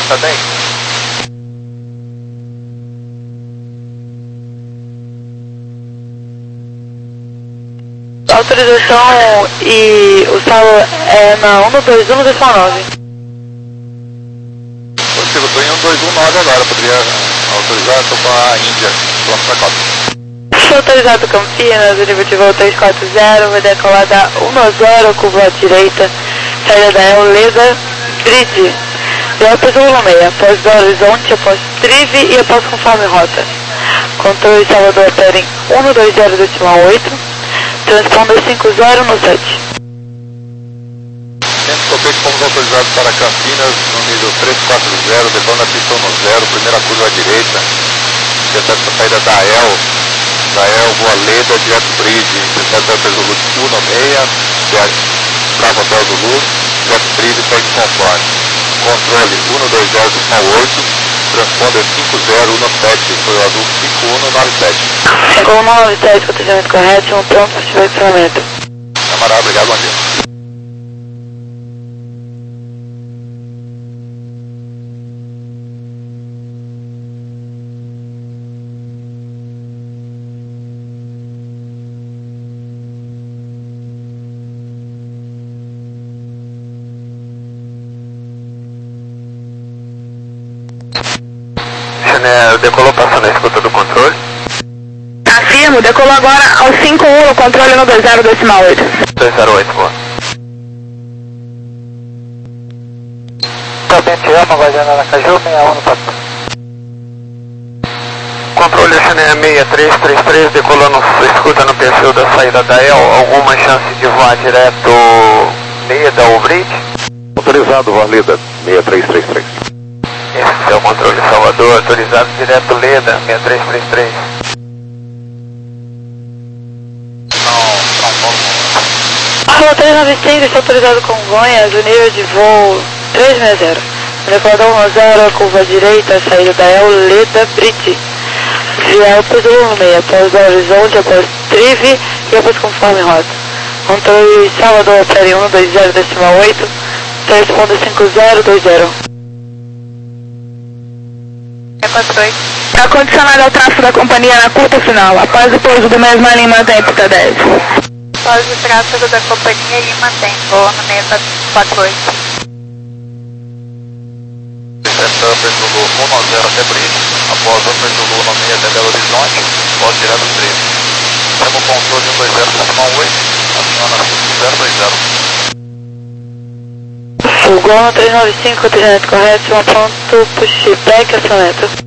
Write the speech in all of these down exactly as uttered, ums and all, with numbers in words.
Delta dez. Autorização e o saldo é na um dois um decimal nove. Eu estou em um dois um nove agora, poderia autorizar, estou com a Índia, pronto para cota. Estou autorizado Campinas, o nível de voo três quatro zero, vai decolar da um zero, curva à direita, saída da Euleda, Bridge, Delta Zulu seis, após Belo Horizonte, após Trive e após conforme rota. Controle Salvador opera em um dois zero decimal oito, transponder cinco zero no sete. Centro Copete, fomos autorizados para Campinas, no nível três quatro zero, decola na pista um zero, primeira curva à direita, intercepta a saída da E L, da E L, Voa Leda, Jet Bridge, intercepta a Zulu um seis, Bravo Hotel Zulu, Jet Bridge, segue conforme. Controle um dois zero decimal oito, transponder cinco zero um sete, foi o azul cinco um nove sete. Chegou nove sete, protegimento correto, um pronto para ativar o equipamento. Camarada, obrigado, bom dia. Chanel, decolou passando a escuta do controle? Afirmo, decolou agora ao cinco um no controle no dois zero decimal oito. dois zero oito, boa. Somente Elma, Guardiana Aracaju, seis um no passo. Controle Chanel seis três três três, decolando escuta no perfil da saída da E L, alguma chance de voar direto Leda ou Bridge? Autorizado, voa Leda, seis três três três. Esse é o controle Salvador, autorizado direto Leda, seis três três três. Rua três nove cinco está autorizado Congonhas, o nível de voo três seis zero. Decolador um zero, curva à direita, saída da Euleda Bridge. Via Zulu seis, após Belo Horizonte, após Trive e após conforme rota. Controle Salvador opera em um dois zero decimal oito, transponder cinco zero dois zero. Acondicionado ao tráfego da companhia na curta final, após o pouso do mesmo linha mantém pista dez. Após o tráfego da companhia e mantém voo no seis quatro oito. Upper Zulu um zero até Bridge, após Upper Zulu seis até Belo Horizonte, pode tirar do trecho. Temos controle um dois zero decimal oito, aciona cinco zero dois zero. Fulgor três nove cinco, treinamento correto, um ponto, pushback, acionamento.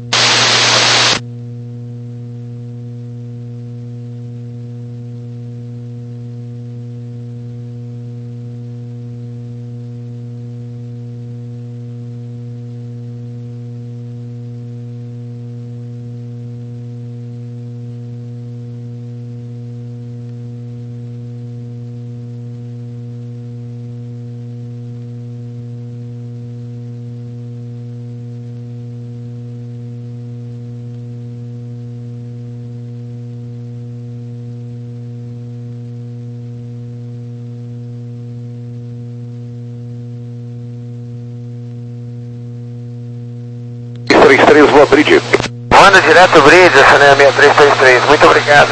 três três, voa Bridge. Voando direto Bridge, essa é a seis três três três, muito obrigado.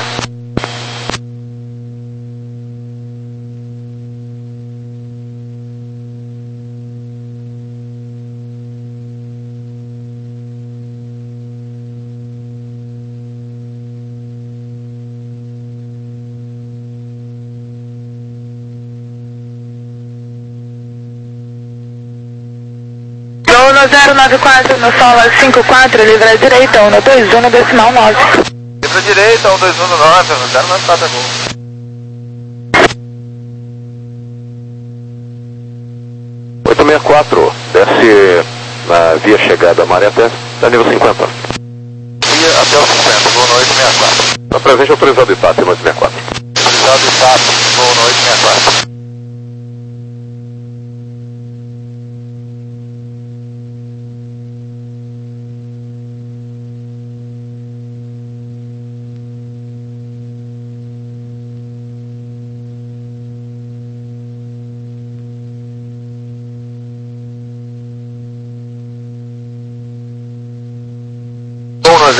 no zero nove quatro, no solo cinco quatro, livre à direita, um dois um, decimal nove. Livre à direita, um dois um, nove, no zero nove quatro, oito seis quatro, desce na via chegada Maré até, da nível cinquenta. Via até o cinquenta, voo no oito seis quatro. Está presente autorizado Itália, oito seis quatro. Autorizado Itália, voo no oito seis quatro.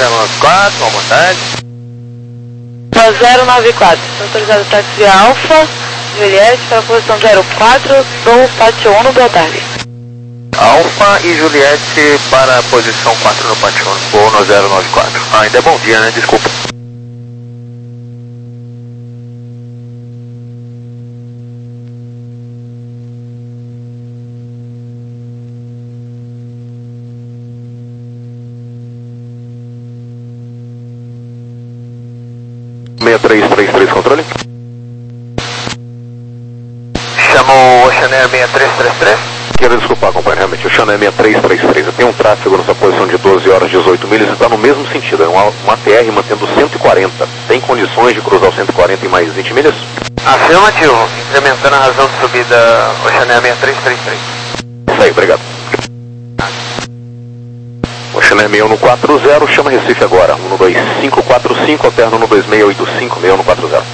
zero nove quatro, à vontade. zero nove quatro, autorizado táxi Alfa, Juliette, para a posição zero quatro do Pátio um, boa tarde. Alfa e Juliette para a posição quatro no Pátio um, voo no zero nove quatro. Ah, ainda é bom dia, né? Desculpa. seis três três três, controle. Chamou o Oceanair seis três três três. Quero desculpar, companheiro, realmente, o Oceanair seis três três três. Eu tenho um tráfego nessa posição de doze horas e dezoito milhas e está no mesmo sentido. É um, um A T R mantendo cento e quarenta. Tem condições de cruzar o cento e quarenta em mais vinte milhas? Afirmativo, incrementando a razão de subida Oceanair seis três três três. Isso aí, obrigado. Oceanair seis um quatro zero, chama Recife agora. um dois cinco quatro cinco, alterna um dois seis oito cinco, seis um quatro zero.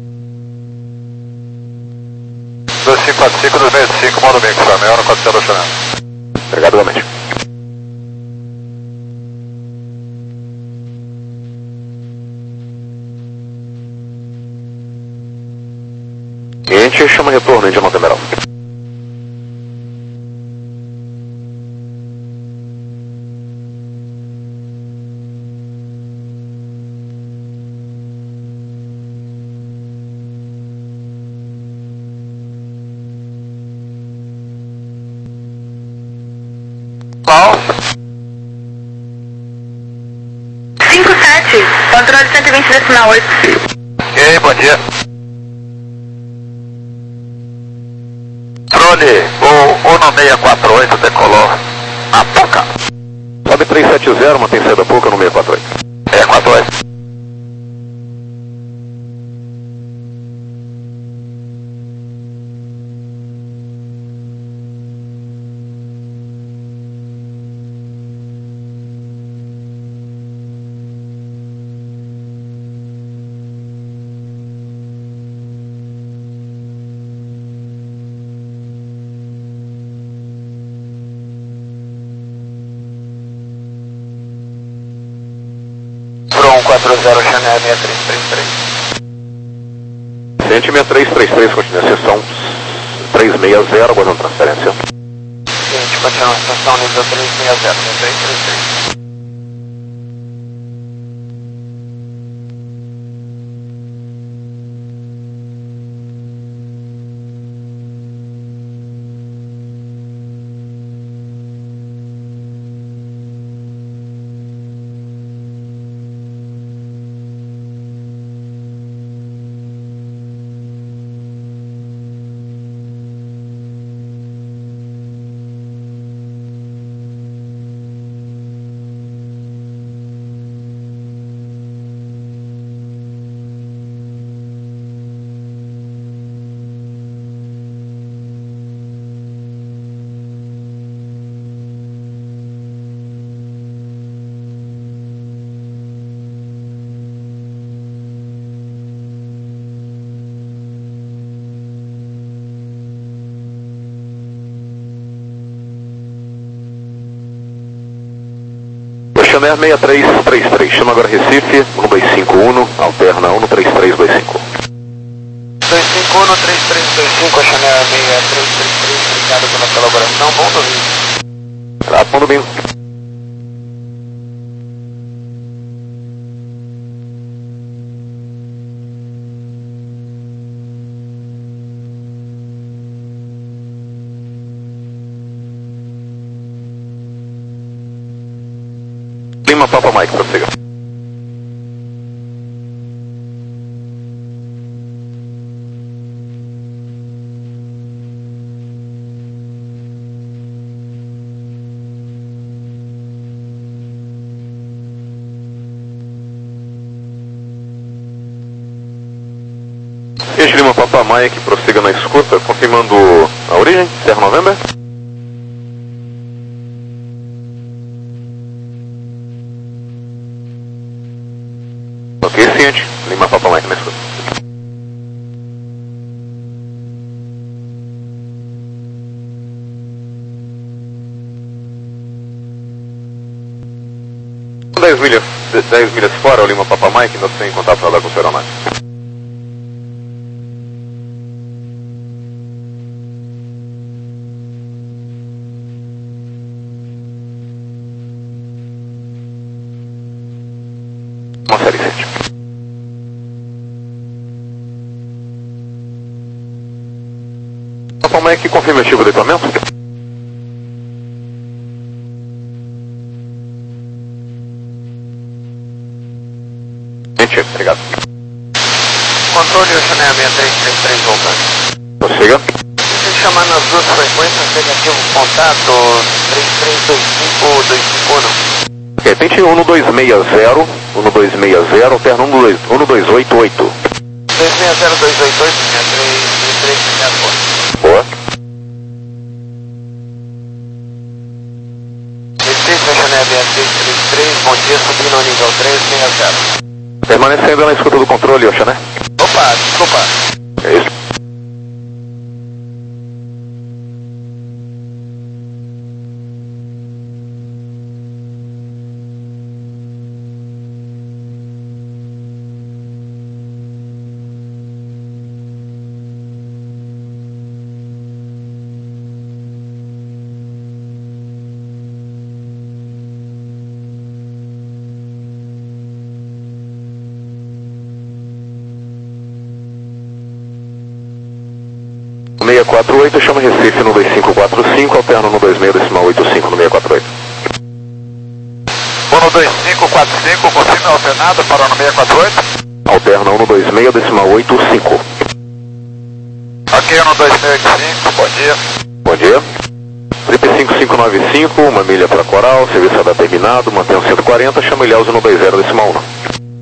dois cinco quatro cinco, dois seis cinco, modo bem, seis um quatro zero, Oceanair. Obrigado, igualmente. Cliente, chama retorno, Indiana Emerald. Qual? cinco sete, controle cento e vinte decimal oito. Ok, bom dia. Controle, o Uno seis quatro oito decolou a pouca. Sobe três sete zero, mantém saída pouca no seis quatro oito. seis quatro oito. quatro zero, Chanel seis três três três. Cliente seis três três três, continua a sessão trezentos e sessenta, aguardando transferência. Cliente, continua a sessão nível trezentos e sessenta, seis três três três. Oceanair seis três três três, chama agora Recife, um dois cinco um, alterna um três três dois cinco. dois cinco um, três três dois cinco, Oceanair seis três três três, obrigado pela colaboração, bom domingo. Tá, bom domingo. Lima Papa Mike, prossiga. Este Lima Papa Mike, prossiga na escuta, confirmando a origem, Sierra November. Ok, ciente. Lima Papa Mike na escuta. dez milhas, dez milhas fora, o Lima Papa Mike, ainda sem contato para dar com o Seronai. Uma série sete. Papa Mike, confirma o ativo do equipamento. Obrigado. Controle Oceaneia seis três três três voltando. Prossiga. Se chamar nas duas frequências, negativo contato três três dois cinco dois cinco um. Ok, tente um dois seis zero, um dois seis zero, alterna um dois oito oito. dois seis zero dois oito oito, três três três três quatro. Boa. Recife Oceaneia seis três três, bom dia, subindo ao nível três seis zero. Permanecendo na escuta do controle, Oxa, né? Opa, desculpa. É isso. seis quatro oito, chama Recife no dois cinco quatro cinco, alterna no dois seis decimal oito cinco no seis quatro oito. um dois cinco quatro cinco, confirma alternado para o seis quatro oito. Alterna um dois seis decimal oito cinco. Ok, um dois seis oito cinco, bom dia. Bom dia. Trip cinco cinco nove cinco, uma milha para Coral, serviço A D A terminado, mantenha cento e quarenta, chama Ilhéus no dois zero decimal um.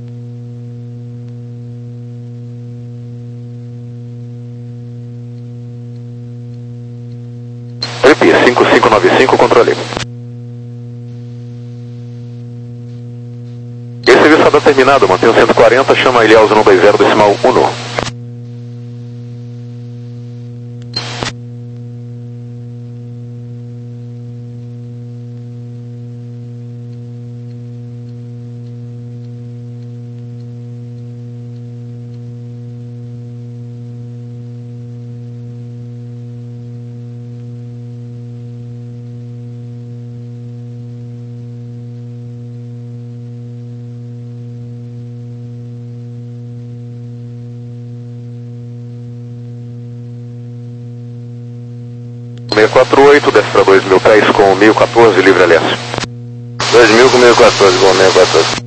cinco cinco nove cinco, controle. Esse serviço está terminado, mantenha cento e quarenta, chama Ilhéus no dois zero decimal um. seis quatro oito, desce para dois mil pés com mil e quatorze, livre Alessio. dois mil com mil e quatorze, bom, mil e quatorze.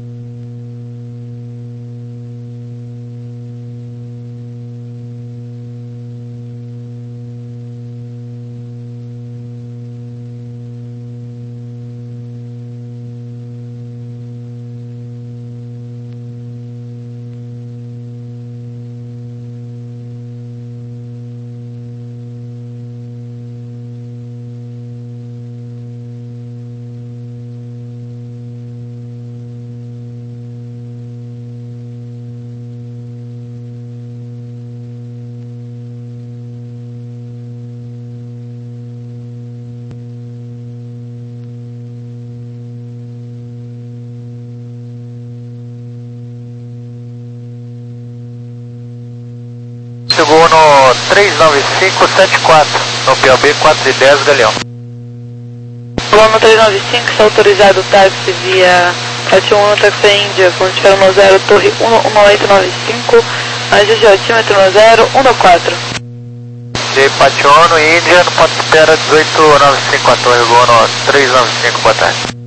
Chegou no três nove cinco sete quatro, no P O B quatro e dez, Galeão. Plano três nove cinco, está autorizado o táxi via Pátio um, táxi Índia, ponte no zero, torre um oito nove cinco, agente de altímetro no zero um quatro. De Pátio um, Índia, no ponto de espera dezoito noventa e cinco, a torre Gol no três nove cinco, boa tarde.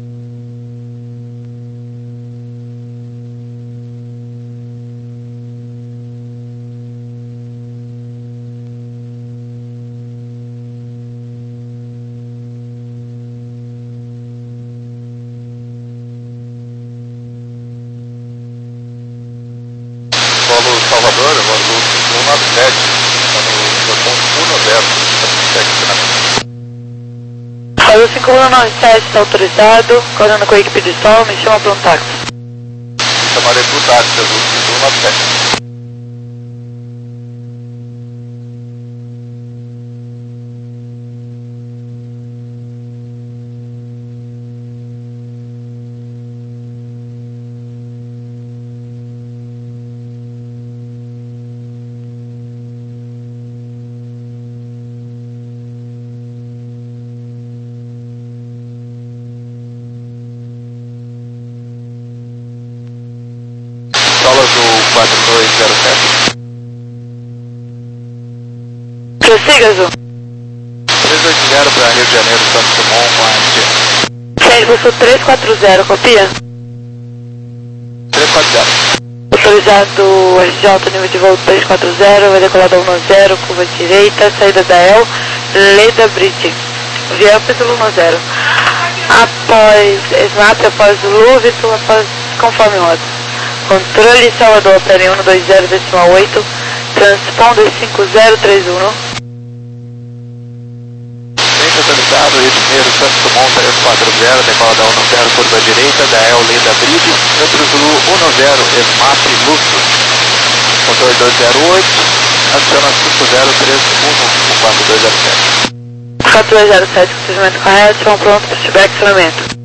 Salvador, agora do cinco um nove sete, está no botão um zero, Roda cinco um nove sete, está autorizado, coordenando com a equipe de som, me chama para um táxi. Chamarei para o táxi, azul cinco um nove sete. quatro dois zero sete. Prossiga, Azul. três oito zero para Rio de Janeiro, Santos Dumont com a Índia. Centro Sul três quatro zero, copia? três quatro zero. Autorizado R J, nível de voo três quatro zero, vai decolar da um zero, curva direita, saída da E L, Leda Bridge. Via Pítulo um zero. Após Snap, após Zulu, Vitor, após conforme rota. Controle Salvador, opera um dois zero decimal oito, transponder cinco zero três um. Centro atualizado, Rio de Janeiro, Santos Dumont três quatro zero, decola da um zero, curva direita, da E L, Leda Bridge, Centro Zulu um zero, Smap, Luxo. Controle dois zero oito, adiciona cinco zero três um, quatro dois zero sete. quatro dois zero sete, procedimento correto, estão prontos para estiver acionamento.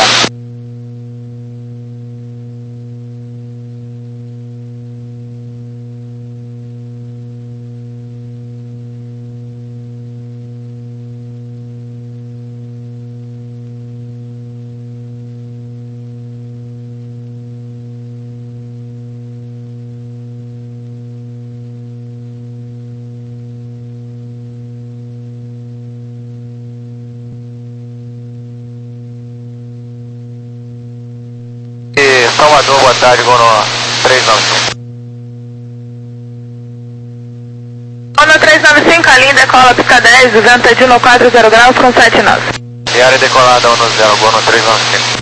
Salvador, boa tarde, Gono três nove cinco. Gono três nove cinco, a linha decola pista dez, o vento é de um quatro zero graus com sete nove. E área decolada um zero, Gono três nove cinco.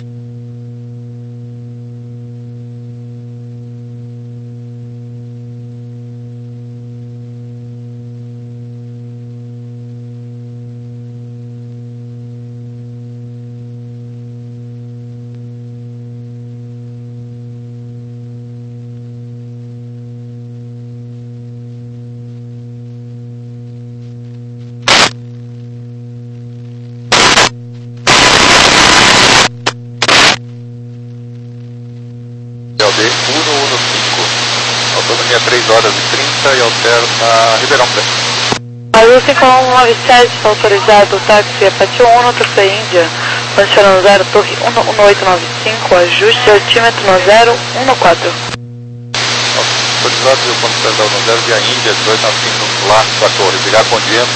Autonomia três horas e trinta e alterna Ribeirão Preto. Azul cinco um nove sete, autorizado táxi Apache um, taxi Índia, posiciona zero, torre um oito nove cinco, ajuste altímetro no zero um quatro. Autorizado o ponto da um zero via Índia, dois nove cinco lá com a torre. Obrigado, bom dia.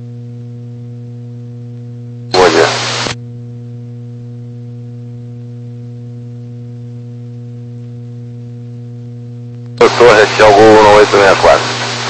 Bom dia. Torre, Thiago um oito seis quatro.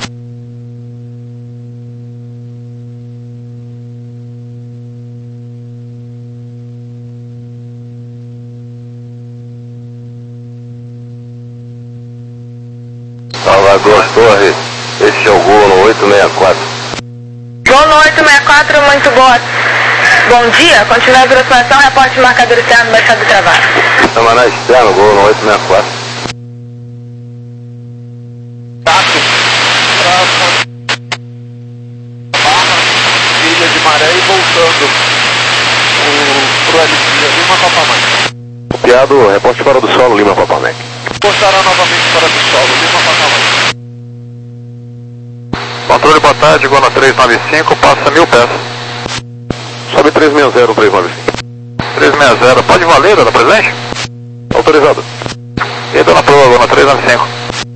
Salvador, Torre, este é o Gol no oito seis quatro. Gol no oito seis quatro, muito boa. Bom dia, continua a aproximação, reporte marcador externo, baixado travado. Samaná externo, Gol no oito seis quatro. Ilha de Maré e voltando o, pro L C, Lima Papamãe. Copiado, reporte fora do solo, Lima Papamãe. Postará novamente fora do solo, Lima Papamãe. Controle, boa tarde, Gona três nove cinco, passa mil pés. Sobe três seis zero, três nove cinco. três seis zero, pode valer, dona presente? Autorizado. E dona Proa, Gona três nove cinco.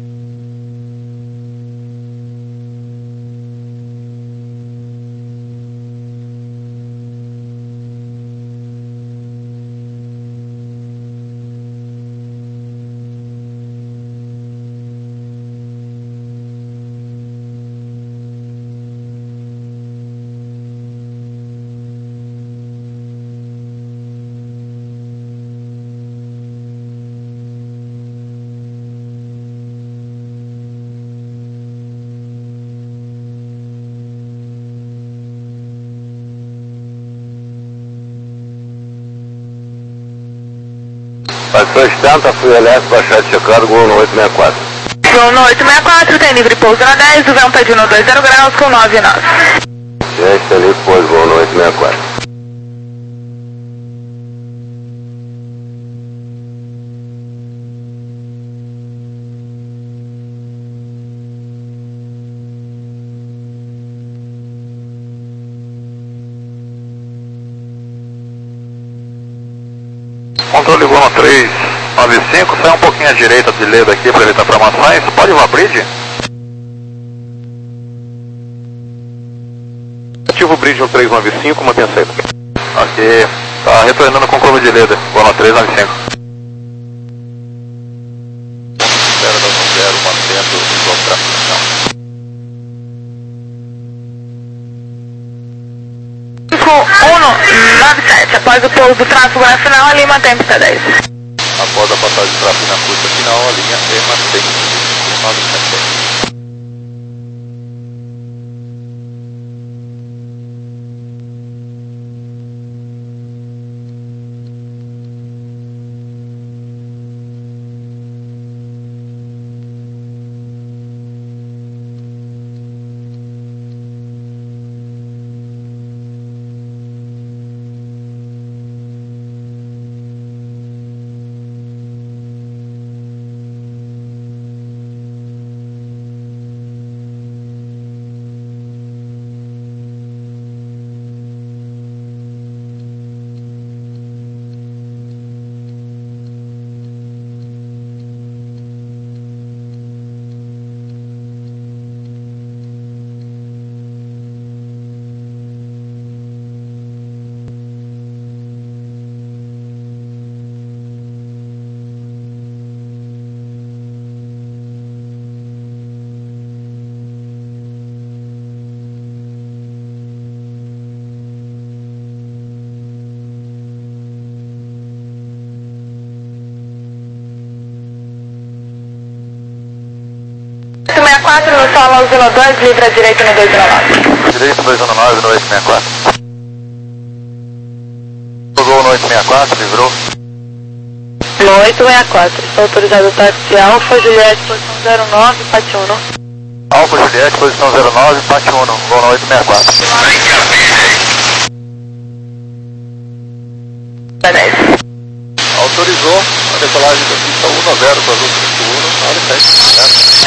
Passou extenta, fui elétrico, baixado checado, Gol no oito seis quatro. Gol no oito seis quatro, tem livre pouso na dez, o vento é de um dois zero graus com nove nove. Gente, tem livre pouso, Gol no oito seis quatro. Controle Gol três nove cinco, sai um pouquinho à direita de Leda aqui para evitar informações. Pode voar bridge? Ativo o bridge no três nove cinco, mantenha a saída. Ok, tá retornando com curva de Leda, vou no três nove cinco. zero zero, mantendo o tráfego. um nove sete, após o pouso do tráfego na final, a Lima Tempo T dez. Após a passagem de tráfego na curva final, a linha Lima Tempo nove sete. sessenta e quatro no solo zero dois, livre à direita no dois zero nove. Direito dois zero nove no oito seis quatro. Jogou no oito seis quatro, livrou. No oito seis quatro, está autorizado o táxi Alfa Juliette, posição zero nove, Pati Uno. Alfa Juliette, posição zero nove, Pati Uno, voo no oito seis quatro. dez. Autorizou a decolagem da pista um zero para o Azul Uno, na hora sete.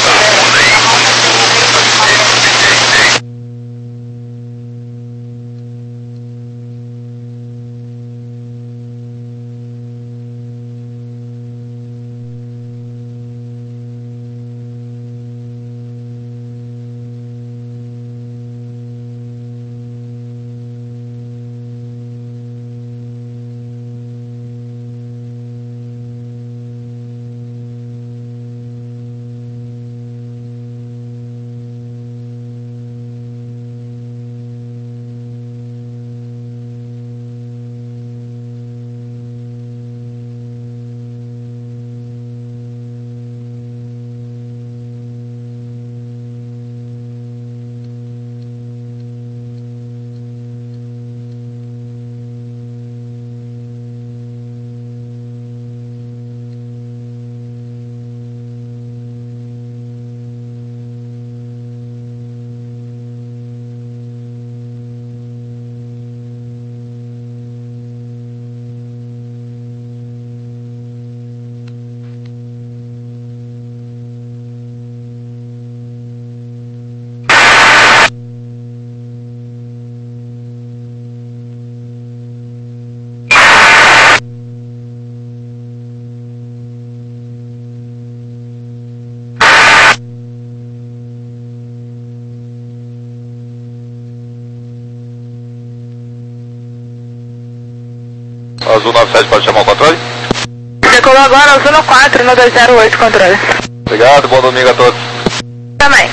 Azul nove sete, pode chamar o controle? Decolou agora Azul no quatro, no dois zero oito, controle. Obrigado, bom domingo a todos. Também.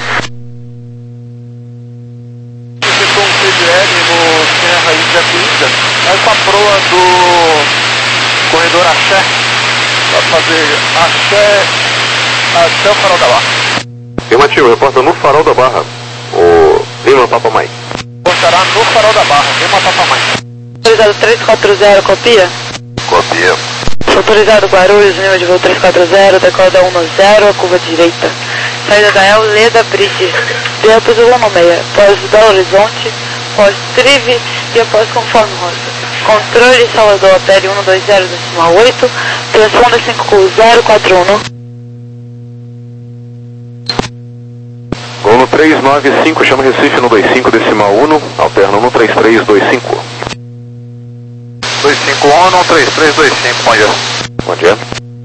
Você com o C D L no Serra Ilha Cuída, aí com a proa do corredor Axé, para fazer Axé até o Farol da Barra. Afirmativo, reporta no Farol da Barra, o Lima Papa Mãe. Reportará no Farol da Barra, Lima Papa Mãe. Autorizado três quatro zero, copia? Copia. Autorizado Guarulhos, nível de voo três quatro zero, decola um zero, a curva direita. Saída da El, Leda, Bridge. Dentro do voo meia, após Belo Horizonte, após Trive e após Conforme Rosa. Controle Salvador, P L um dois zero decimal oito, transponder cinco zero quatro um. Vou no três nove cinco, chama Recife no dois cinco decimal um, alterna no três três dois cinco. dois cinco um, três três dois cinco, bom dia. Bom dia.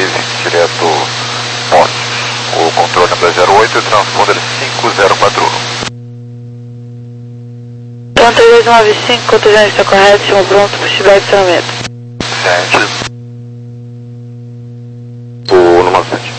direto Poços. O controle é dois zero oito e o transponder cinco zero quatro um. Então três nove cinco, contingente está correto, estamos pronto, pushback para o metro. Sente. O número sete.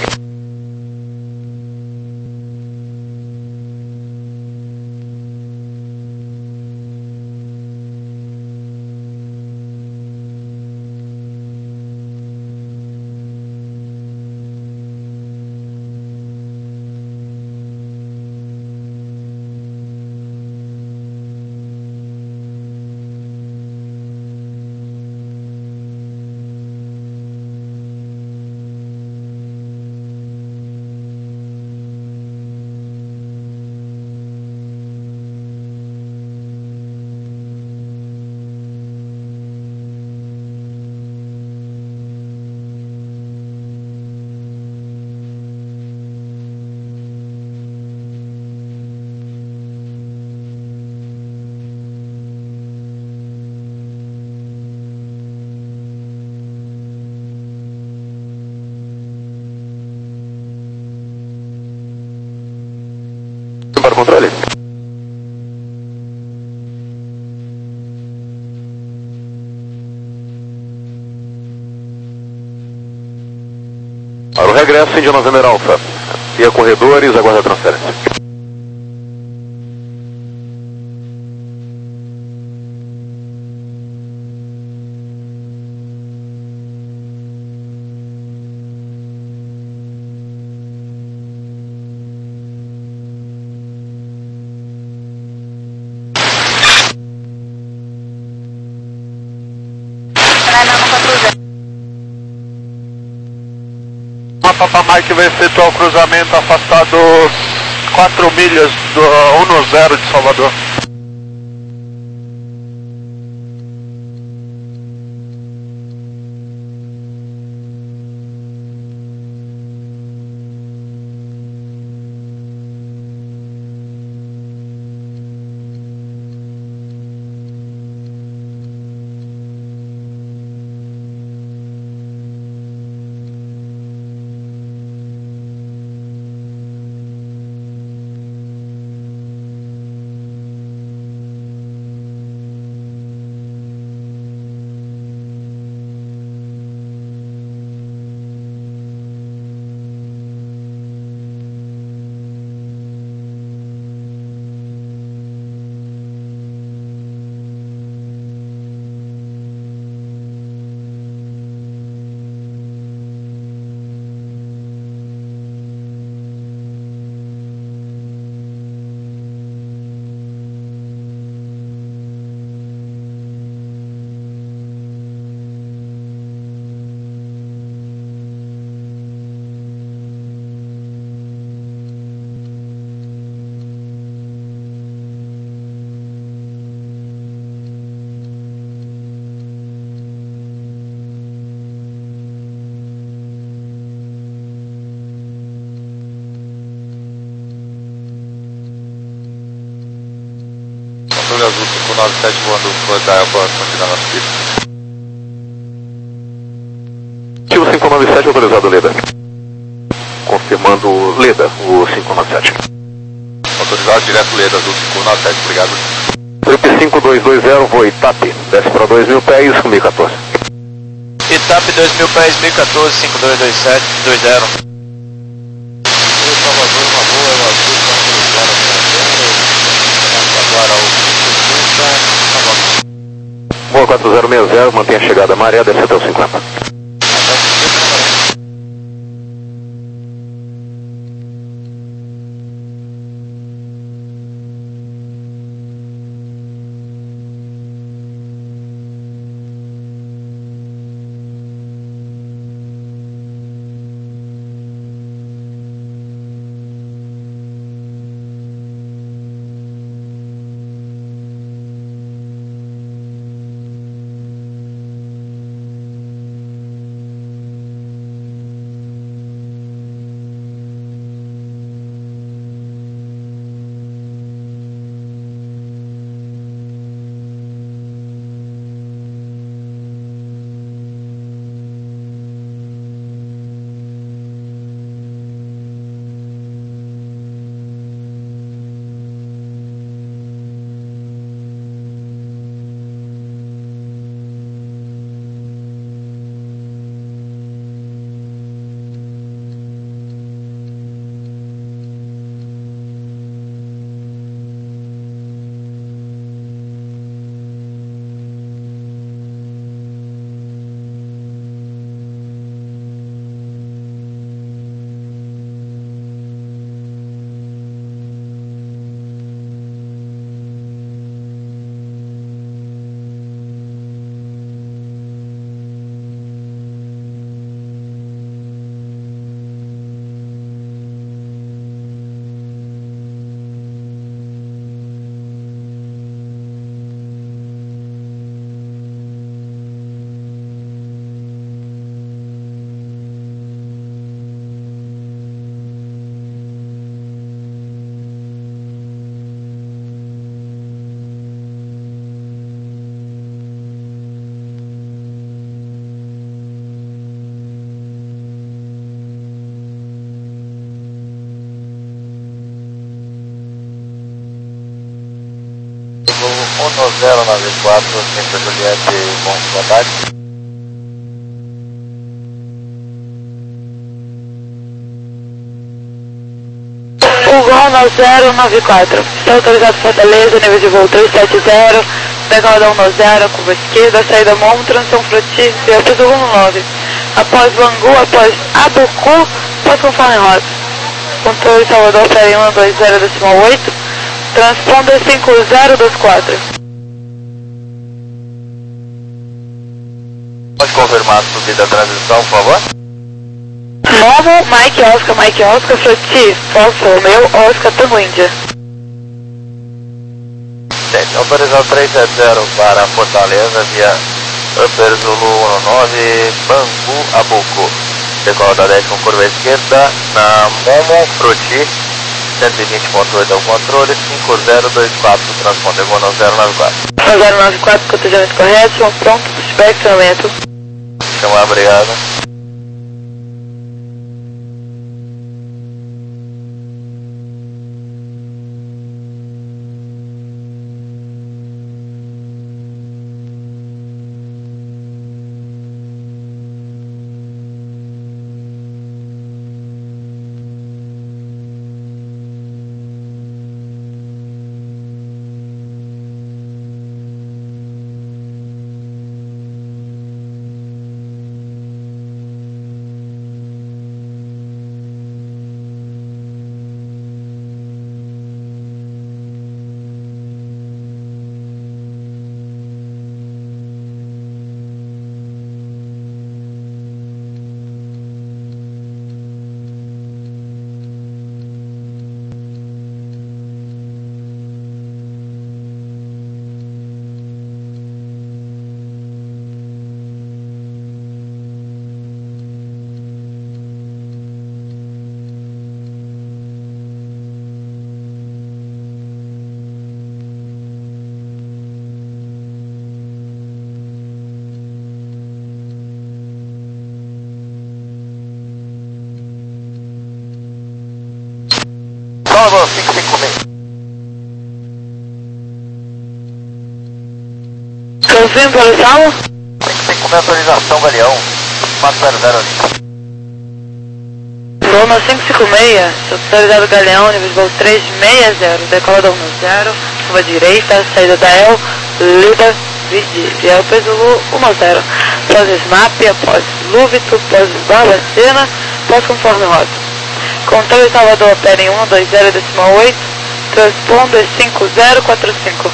Para o controle. Para o regresso, Índia November Alpha. Via corredores, aguarda a transferência. Papa Mike vai efetuar o cruzamento afastado quatro milhas do um zero de Salvador. Controle azul cinco nove sete voando por da Elba, continuando as pistas. Ativo cinco nove sete autorizado, Leda. Confirmando Leda, o cinco nove sete. Autorizado direto Leda, azul cinco nove sete, obrigado. Trip cinco dois dois zero, voo Itap, desce para dois mil pés, mil e quatorze. Itap dois mil pés, mil e quatorze, cinco dois dois sete, dois zero. Salvador, uma boa, é o azul, agora o Boa quatro zero seis zero, mantenha a chegada à maré, desce até o cinquenta. Gol zero nove quatro, Centro Juliette, bom, boa tarde. O Gol zero nove quatro, está autorizado Fortaleza, nível de voo três sete zero, decoladão um zero, curva esquerda, saída Momo, transição Froti, via peso um nove. Após Bangu, após Abucu, pode conforme rota. Controle Salvador, pé um dois zero decimal oito, transponder cinco zero dois quatro. Pode confirmar a subida da transição, por favor? Momo, Mike Oscar, Mike Oscar, Froti, Falso Romeu, Oscar, Tango Índia. Gente, autorizado três sete zero para Fortaleza, via Upper Zulu um nove, Bangu, Abucu. Decola da dez com curva esquerda, na Momo, Froti, cento e vinte ponto oito é o controle, cinco zero dois quatro, transponder Gol zero nove quatro. zero nove quatro, cotejamento correto, pronto, pushback, treinamento. Chamar, obrigado. Salvador, cinco cinco seis. Confirme para o Salmo? cinco cinco seis, autorização, Galeão, quatro zero zero ali. Loma cinco cinco seis, autorizado Galeão, nível de voo três seis zero, decola um zero, curva direita, saída da El, Lida, Virgília, peso um zero, pós Smap, após Lúvito, pós Barbacena, pós conforme rota. Controle Salvador, pé um dois zero decimal oito, transponder cinco zero quatro cinco.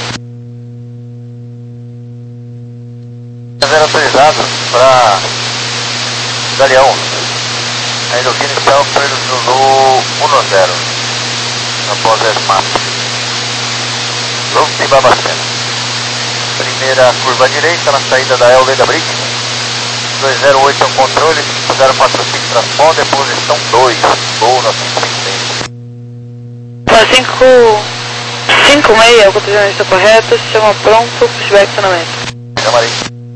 zero autorizado para Galeão. Ainda o que inicial para ele Zulu um zero. Após a Smap. Vamos em Babacena. Primeira curva direita na saída da El Leda Bridge. dois zero oito é o controle, cinco zero quatro cinco transponder, posição dois. Gol na cinco cinco seis. Para cinco cinco seis, o controle está correto, sistema pronto, pushback treinamento. Chamarei.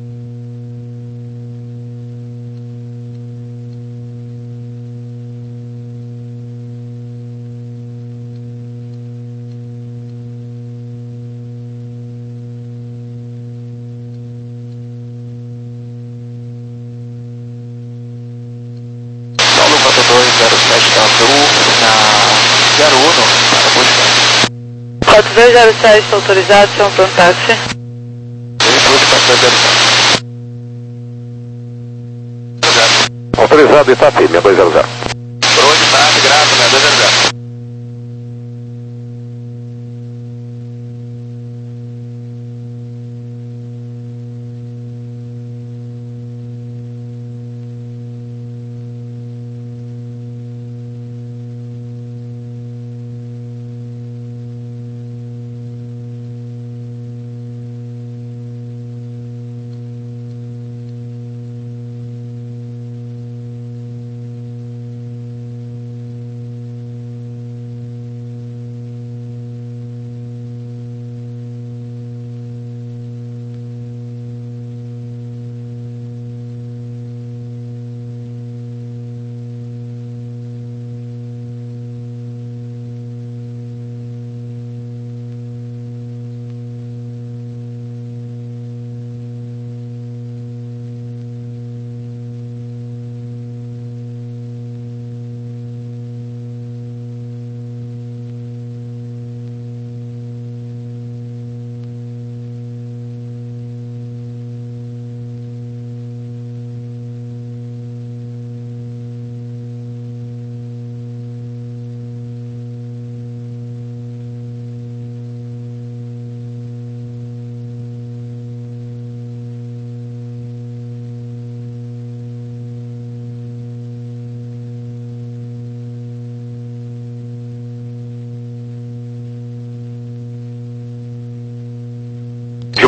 dois zero sete da Azul na zero um para Busca. quatro dois zero sete está autorizado, chama para um táxi. Autorizado Itapi, seis dois zero zero. Por onde está, graça, seis dois zero zero.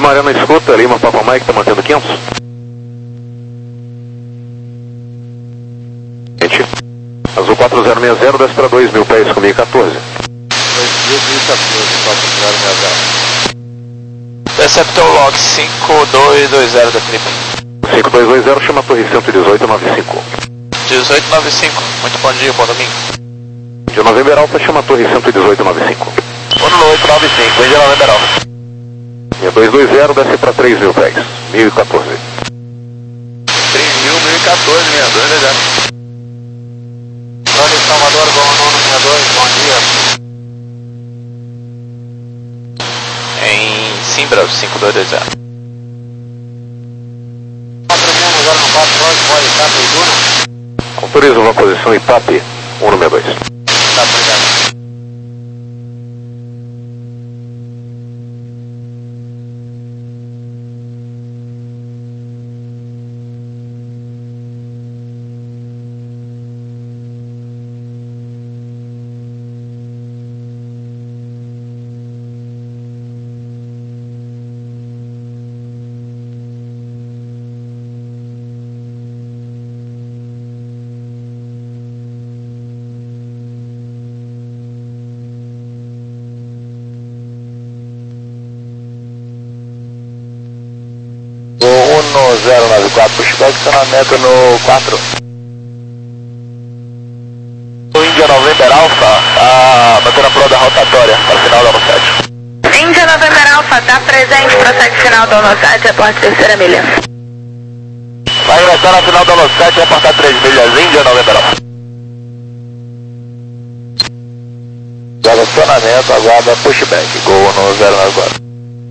Maré na escuta, Lima Papa Mike, tá mantendo quinhentos. Gente, Azul quatro zero seis zero, desce para dois mil pés comigo, quatorze. dois mil e quatorze, quatro zero seis zero. Receptor log cinco dois dois zero da trip. cinco dois dois zero, chama a torre cento e dezoito noventa e cinco. dezoito noventa e cinco, muito bom dia, bom domingo. De November Alpha, chama a torre cento e dezoito noventa e cinco. um oito nove cinco, Índia November Alpha. seis dois dois zero, desce para três mil pés, mil e quatorze. três mil, mil e quatorze, sessenta e dois, dois zero. Tony Salvador, Gol nono sessenta e dois, bom dia. Em Simbra, cinco dois dois zero. quatro mil, zero no quatro, dois, pode estar, Peiduna. Autoriza uma posição Ipape, um no sessenta e dois. Tá, obrigado. um zero nove quatro, pushback, estacionamento no quatro. O Índia November Alpha, tá batendo a prova da rotatória para o final da sete. Índia November Alpha, tá presente, prossegue final da Ono sete, aporte terceira milha. Vai ingressar na final da Ono sete e aportar três milhas, Índia November Alpha. Estacionamento, aguarda pushback, Gol no zero nove quatro.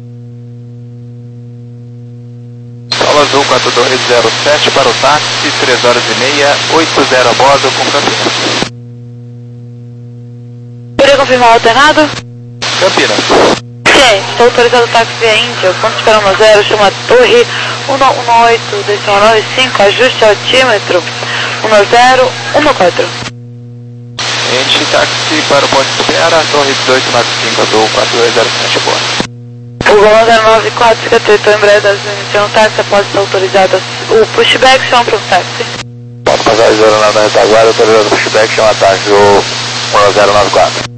Azul quatro dois zero sete para o táxi, três horas e meia, oito zero a bordo com Campinas. Poderia confirmar o alternado? Campinas. Sim, estou autorizado o táxi via Índia, ponto de espera zero, chama a torre um um oito, decimal nove cinco, ajuste altímetro um zero um quatro. Enche táxi para o ponto de espera, torre dezoito nove cinco, Azul quatro dois zero sete a bordo. O Gol zero nove quatro fica atento, em breve das iniciação táxi pode ser autorizado. O pushback chama para o táxi. Pode passar a zero na retaguarda, autorizado o pushback, chama táxi, o um zero nove quatro.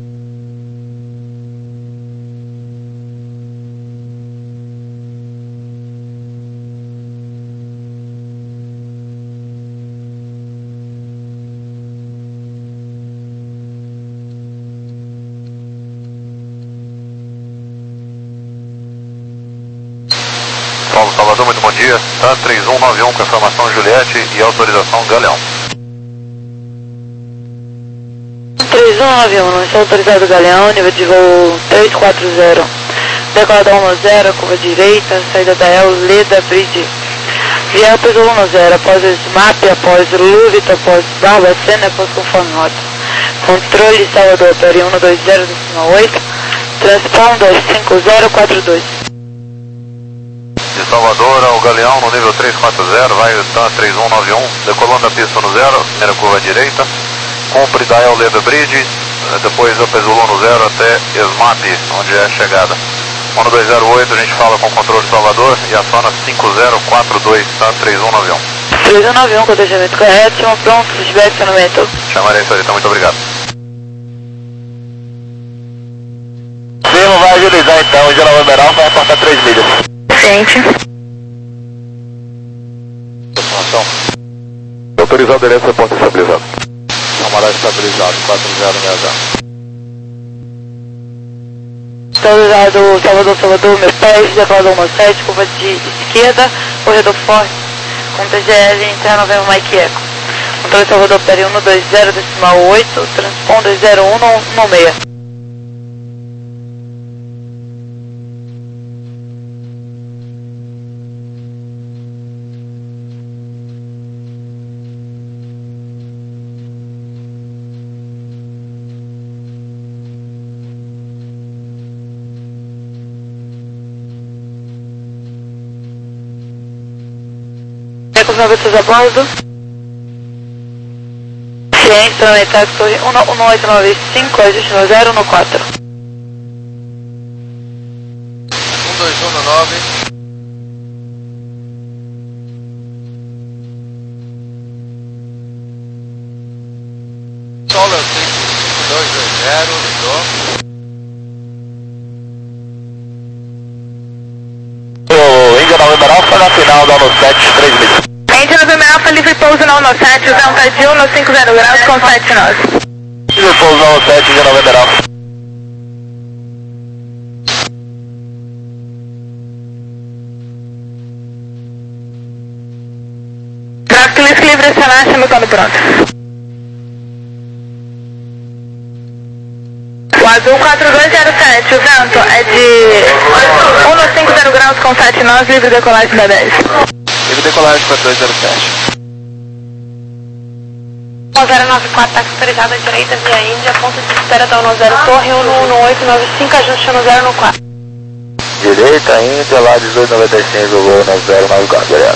Salvador, muito bom dia. Tá três um nove um com informação Juliette e autorização Galeão. três um nove um, não está autorizado Galeão, nível de voo três quatro zero. Decolada um zero, curva direita, saída da El Leda Bridge. Via após o um zero, após o SMAP, após o Luvita, após Barbacena, após conforme rota. Controle Salvador, Peri um dois zero, oito, transponder cinco zero quatro dois. De Salvador ao Galeão no nível três quatro zero, vai estar três um nove um, decolando a pista no zero, primeira curva direita, cumpre da El Leda Bridge, depois a Pesulon no zero até SMAP, onde é a chegada. um dois zero oito, a gente fala com o controle de Salvador e aciona cinco zero quatro dois, tá? três um nove um. três um nove um, cotejamento correto, chama pronto, feedback, acionamento. Chamarei isso aí, então muito obrigado. Firmo vai agilizar então, o Geral Liberal vai aportar três milhas. Gente. Informação. Autorizado direto, reporte estabilizado. Camarada estabilizado, quatro zero seis zero. Autorizado Salvador, Salvador, meu pé, decolada um sete, curva de esquerda, corredor forte, com T G L, interno Novembro Mike Eco. Controle Salvador, Peri um dois zero, decimal oito, transponder zero um um seis. Quer confirmar vocês a bordo? Ciência, planetário, torre um oito nove cinco, ajuste no zero um quatro. um dois um zero nove. Solo cinco dois dois zero, ligou. O Índia November Alpha na final da Ono sete três mil. Índia November Alpha, livre pouso na Ono sete, Delta de um no cinco zero graus com sete nós. Livre pouso na Ono sete, Índia November Alpha. Draft livre, estacionar, simultâneo pronto. O azul quatro dois zero sete, o vento é de um no cinco zero graus com sete nós, livre decolagem da dez. Livre decolagem quatro dois zero sete. um zero nove quatro, táxi autorizado à direita via Índia, ponto de espera da um zero Torre, um no oito nove cinco, ajuste um zero no quatro. Direita, Índia, lá dezoito noventa e cinco, voo nove zero nove quatro, beleza.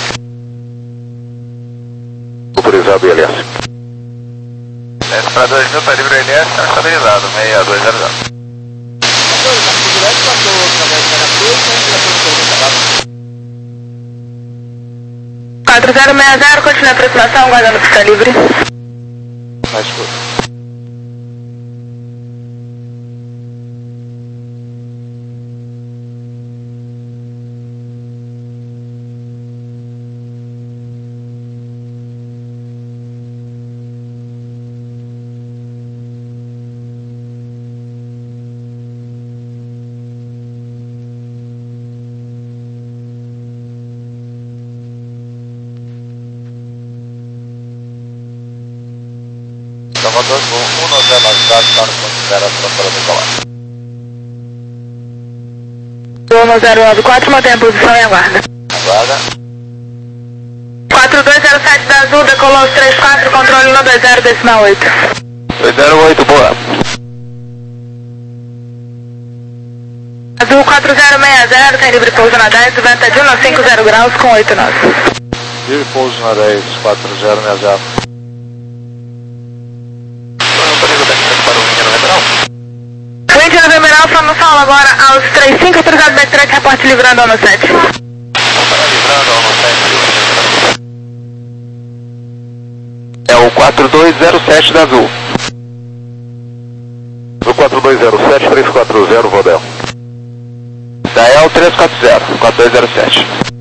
Autorizado I L S. Desce para dois mil, está livre L S, está estabilizado, seis dois zero zero. quatro zero seis zero, continua a aproximação, aguardando pista livre. Mais curto. Salvador, voo um zero nove quatro, está no ponto zero, para decolar. um zero nove quatro, mantém a posição e aguarda. Aguarda. quatro dois zero sete da Azul, decolou os três quatro, controle um dois zero, decimal oito. dois zero oito, boa. Azul quatro zero seis zero, tem livre pouso na dez, o vento é de um no cinco zero graus com oito nós. Livre pouso na dez, quatro zero seis zero. O Índia November Alpha no solo agora aos três cinco, autorizado B três, reporte livrando Ono sete. Para livrando, Ono sete. É o quatro dois zero sete da Azul. O quatro dois zero sete, três quatro zero, Vodel. Da E L três quatro zero, quatro dois zero sete.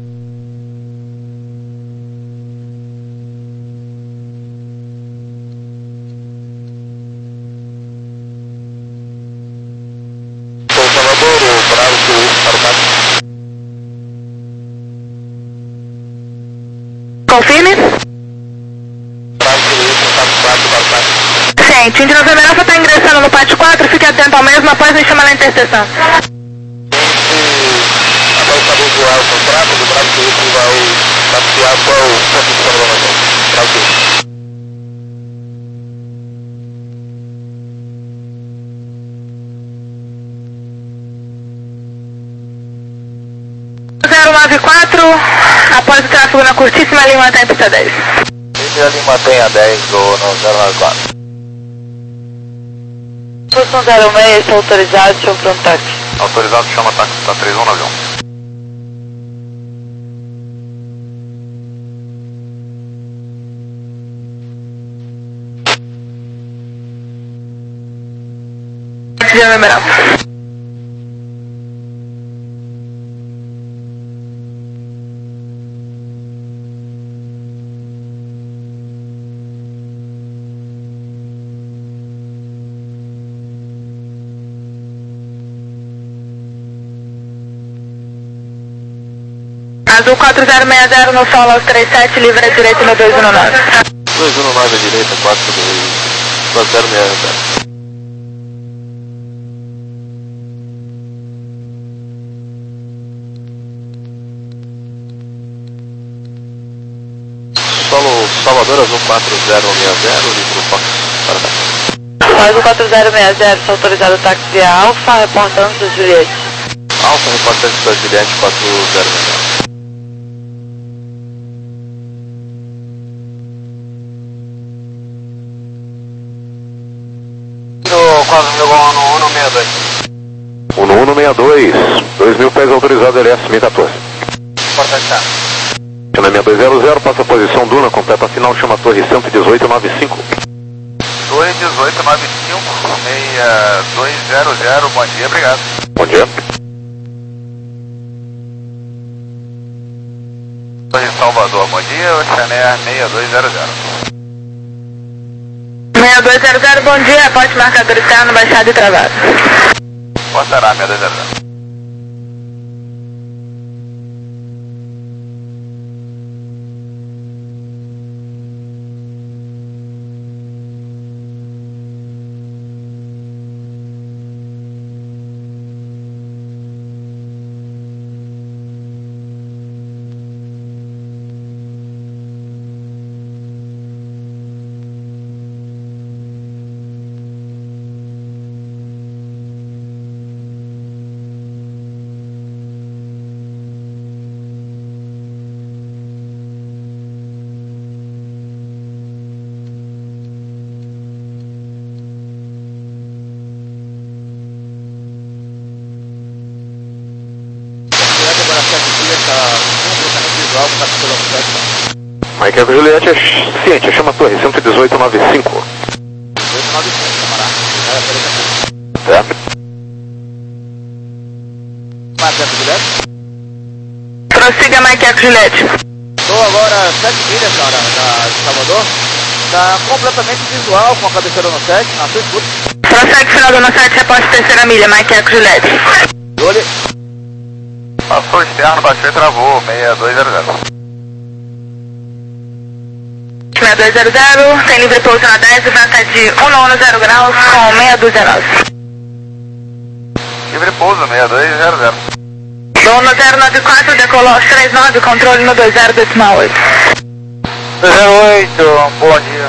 Salvador, o Bravo que o para o caso. Confirme. Bravo que o quatro quatro para o caso. Gente, Índia November Alpha está ingressando no pátio quatro, fique atento ao mesmo após me chamar na interseção. Após o cabo voar o contrato, o Bravo que o vai passear qual o ponto de programação. Bravo que o. zero nove quatro, após o tráfego na curtíssima linha mantém a pista dez. Índia Lima tem a dez do no zero nove quatro. Posição zero seis, está autorizado, chama pronto táxi. Autorizado, chama táxi, está três um nove um. Índia November Alpha. Azul quatro zero seis zero no solo aos três sete, livre à direita no dois um nove. dois um nove à direita, quatro dois zero seis zero. Solo Salvador, Azul quatro zero seis zero, livre Fox para cá. Azul quatro zero seis zero, está autorizado o táxi via Alfa, reportando dos Juliette. Alfa, reportante da Juliette quatro zero seis zero. quatro mil no um seis dois. um um seis dois, dois mil pés autorizado L S mil e quatorze. Porta está. Chama seis dois zero zero, passa a posição Duna, completa final, chama Torre cento e dezoito noventa e cinco. Torre dezoito noventa e cinco, seis dois zero zero, bom dia, obrigado. Bom dia. Torre Salvador, bom dia, Oceaneer seis dois zero zero. seis dois zero zero, bom dia, ponte marcador externo, baixado e travado. Porta Ará, seis dois zero zero. Mike Eco Juliette, é ciente, chama Torre cento e dezoito noventa e cinco. dezoito noventa e cinco, camarada. Certo. Mike Eco Juliette? Prossiga, Mike Eco Juliette. Estou agora sete milhas, cara, da, de Salvador. Está completamente visual, com a cabeceira no sete, na sua escuta. Prossegue final do sete, reporte terceira milha, Mike Eco Juliette. Olhe. Passou externo, baixou e travou, seis dois zero zero. seis dois zero zero, tem livre pouso na dez, venta de um nove zero graus com seis dois zero nove. Livre pouso, seis dois zero zero. Dono zero nove quatro, decolou aos trinta e nove, controle no dois zero decimal oito. zero oito, bom dia.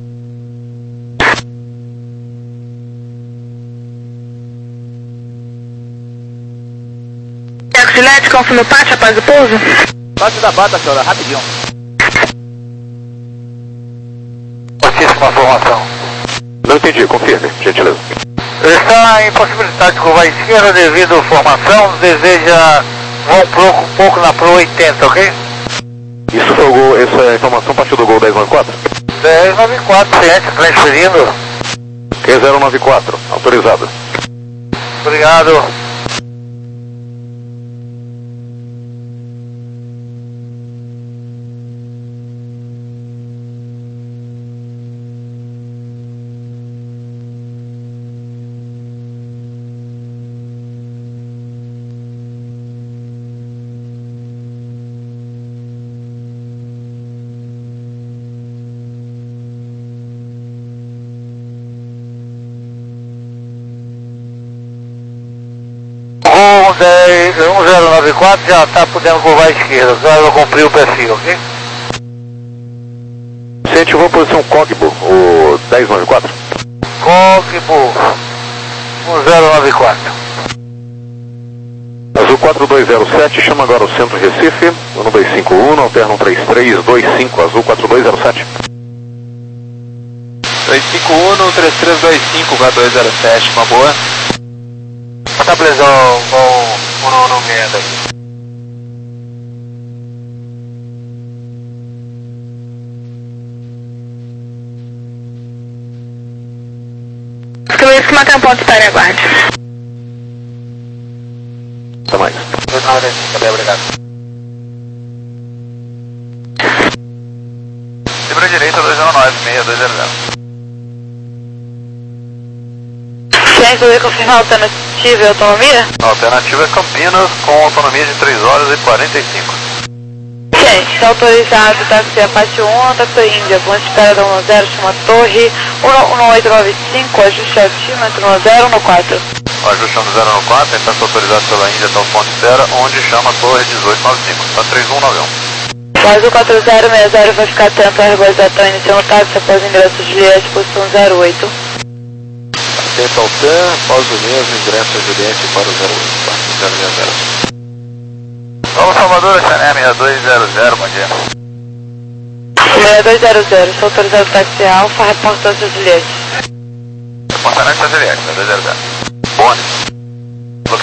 Eco Juliette, confirma o pátio após o pouso? Pátio da Bata, senhora, rapidinho. Pouquíssima formação. Não entendi, confirme, gentileza. Está impossibilidade de curvar à esquerda devido à formação, deseja voar um pouco, um pouco na Pro oitenta, ok? Isso foi o gol, essa informação partiu do gol dez noventa e quatro? dez noventa e quatro, ciente, transferindo. Q zero nove quatro, autorizado. Obrigado. um zero nove quatro já está podendo curvar à esquerda, só eu cumprir o perfil, ok? Ciente, vou posição Cogbo, o dez noventa e quatro. Cogbo um zero nove quatro. Azul quatro dois zero sete, chama agora o centro Recife, um dois cinco um, alterna um três três dois cinco, Azul quatro dois zero sete. dois cinco um, três três dois cinco, quatro dois zero sete, uma boa. Estabilizou com o no medo aí. Luiz, que mantém um ponto de espera e aguarde. Até mais. dois nove cinco, bem, obrigado. Libra direita dois zero nove, seis dois zero zero. Quer confirmar a alternativa e autonomia? A alternativa é Campinas com autonomia de três horas e quarenta e cinco. Gente, está autorizado, táxi Apache um, táxi Índia, ponto de espera da um zero, chama Torre um oito nove cinco, ajuste altímetro um zero um quatro. O ajuste um zero um quatro, então está autorizado pela Índia até o ponto de espera, onde chama Torre dezoito noventa e cinco, está três um nove um. O Azul quatro zero seis zero vai ficar atento à regulação iniciando o táxi após o ingresso de Juliette, posição zero oito. Atento ao T A M, após o mesmo, ingresso a Juliette para o zero oito, tá? zero zero zero. Vamos, Salvador, Oceaneer seis dois zero zero, bom dia. seis dois zero zero, estou autorizado táxi Alfa, reportância Juliette. Reportante da Juliette, seis dois zero zero. Bônus.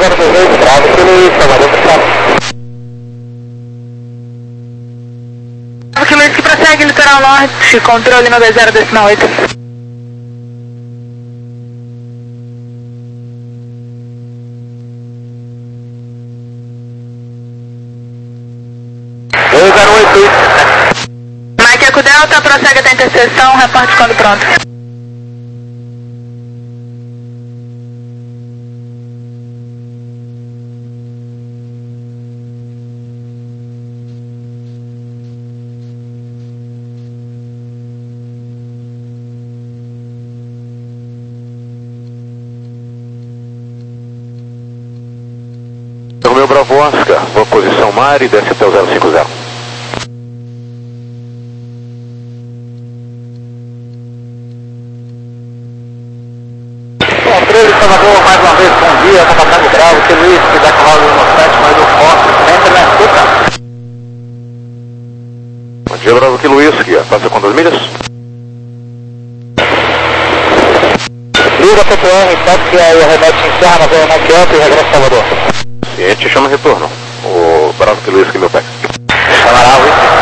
zero dois oito, Bravo, que Luiz, Salvador, pessoal. Bravo, que Luiz, que prossegue litoral norte, controle nove zero decimal oito. dois zero oito. Mike Eco Delta, prossegue até a interseção, reporte quando pronto. Romeu Bravo Oscar, boa posição Mari, desce até o zero cinco zero. Bom, treze, Salvador, mais uma vez, bom dia, tá passando Bravo, que Luiz, que dá cavalo no sete, mais um forte, entra na escuta. Bom dia, Bravo, que Luiz, que passa com duas milhas. Liga P T R, pode que aí o remete encerra na zona Mike Alto e regressa a Salvador. Ciente, chama retorno. O Bravo que Luiz, que meu pai. Chama Bravo, hein?